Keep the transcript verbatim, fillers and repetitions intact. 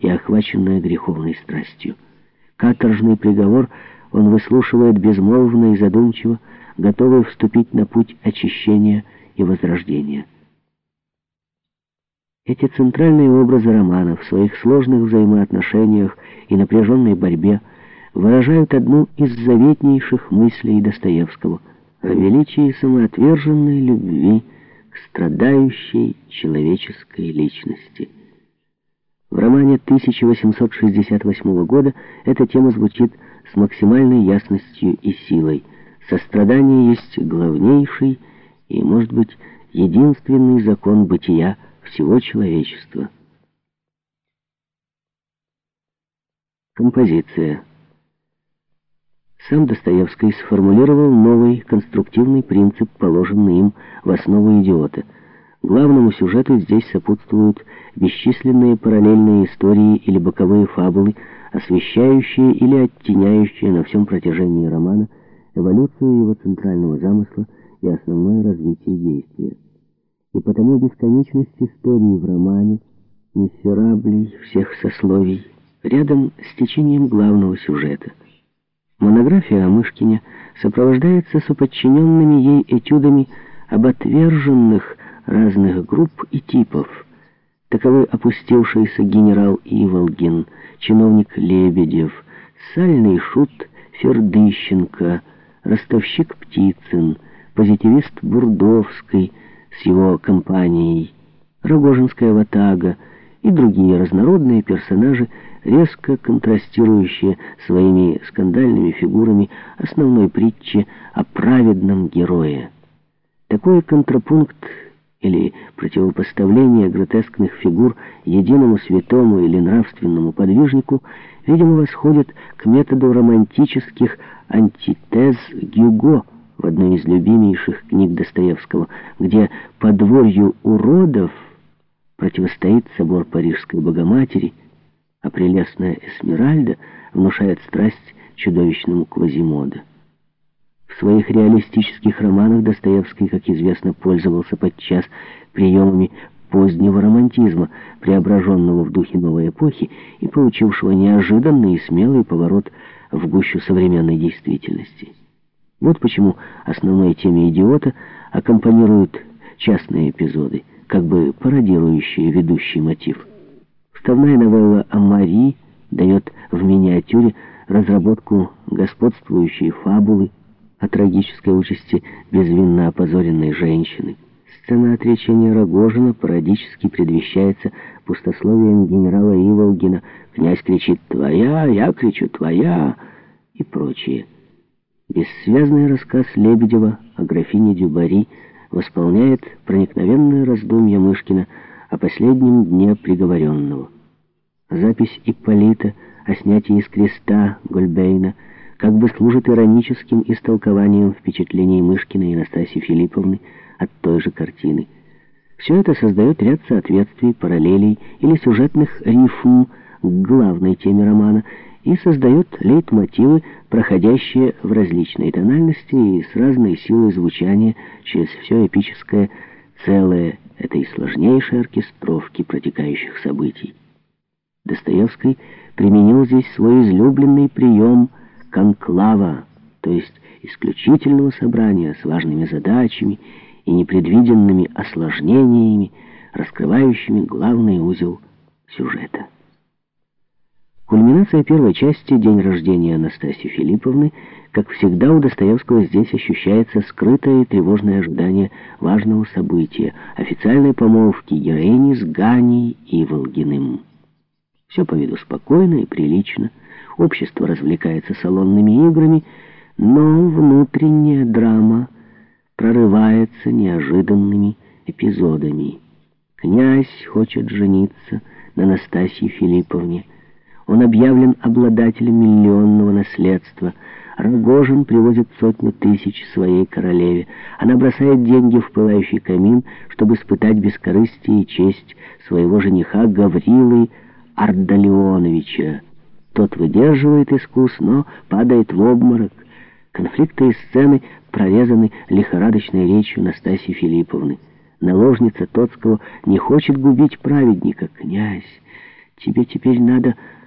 охваченная греховной страстью. Каторжный приговор он выслушивает безмолвно и задумчиво, готовый вступить на путь очищения и возрождения. Эти центральные образы романа в своих сложных взаимоотношениях и напряженной борьбе выражают одну из заветнейших мыслей Достоевского о величии самоотверженной любви к страдающей человеческой личности. В романе тысяча восемьсот шестьдесят восьмого года эта тема звучит с максимальной ясностью и силой. Сострадание есть главнейший и, может быть, единственный закон бытия всего человечества. Композиция. Сам Достоевский сформулировал новый конструктивный принцип, положенный им в основу «Идиота». Главному сюжету здесь сопутствуют бесчисленные параллельные истории или боковые фабулы, освещающие или оттеняющие на всем протяжении романа эволюцию его центрального замысла и основное развитие действия. И потому бесконечность истории в романе, мисераблей всех сословий, рядом с течением главного сюжета. Монография о Мышкине сопровождается соподчиненными ей этюдами об отверженных разных групп и типов. Таковы опустившийся генерал Иволгин, чиновник Лебедев, сальный шут Фердыщенко, ростовщик Птицын, позитивист Бурдовский с его компанией, Рогожинская ватага и другие разнородные персонажи, резко контрастирующие своими скандальными фигурами основной притчи о праведном герое. Такой контрапункт или противопоставление гротескных фигур единому святому или нравственному подвижнику, видимо, восходит к методу романтических антитез Гюго в одной из любимейших книг Достоевского, где подворью уродов противостоит собор Парижской Богоматери, а прелестная Эсмеральда внушает страсть чудовищному Квазимодо. В своих реалистических романах Достоевский, как известно, пользовался подчас приемами позднего романтизма, преображенного в духе новой эпохи и получившего неожиданный и смелый поворот в гущу современной действительности. Вот почему основной теме «Идиота» аккомпанируют частные эпизоды, как бы пародирующие ведущий мотив. Вставная новелла о Мари дает в миниатюре разработку господствующей фабулы о трагической участи безвинно опозоренной женщины. Сцена отречения Рогожина пародически предвещается пустословием генерала Иволгина. Князь кричит «Твоя!», я кричу «Твоя!» и прочее. Бессвязный рассказ Лебедева о графине Дюбари восполняет проникновенное раздумье Мышкина о последнем дне приговоренного. Запись Ипполита о снятии с креста Гольбейна как бы служит ироническим истолкованием впечатлений Мышкина и Настасьи Филипповны от той же картины. Все это создает ряд соответствий, параллелей или сюжетных рифм к главной теме романа и создает лейтмотивы, проходящие в различной тональности и с разной силой звучания через все эпическое целое этой сложнейшей оркестровки протекающих событий. Достоевский применил здесь свой излюбленный прием конклава, то есть исключительного собрания с важными задачами и непредвиденными осложнениями, раскрывающими главный узел сюжета. Кульминация первой части «День рождения Настасьи Филипповны», как всегда у Достоевского здесь ощущается скрытое и тревожное ожидание важного события, официальной помолвки героини с Ганей Иволгиным. Все по виду спокойно и прилично, общество развлекается салонными играми, но внутренняя драма прорывается неожиданными эпизодами. Князь хочет жениться на Настасье Филипповне. Он объявлен обладателем миллионного наследства. Рогожин привозит сотню тысяч своей королеве. Она бросает деньги в пылающий камин, чтобы испытать бескорыстие и честь своего жениха Гаврилы Ардалионовича. Тот выдерживает искус, но падает в обморок. Конфликты и сцены прорезаны лихорадочной речью Настасьи Филипповны. Наложница Тоцкого не хочет губить праведника. «Князь, Тебе теперь надо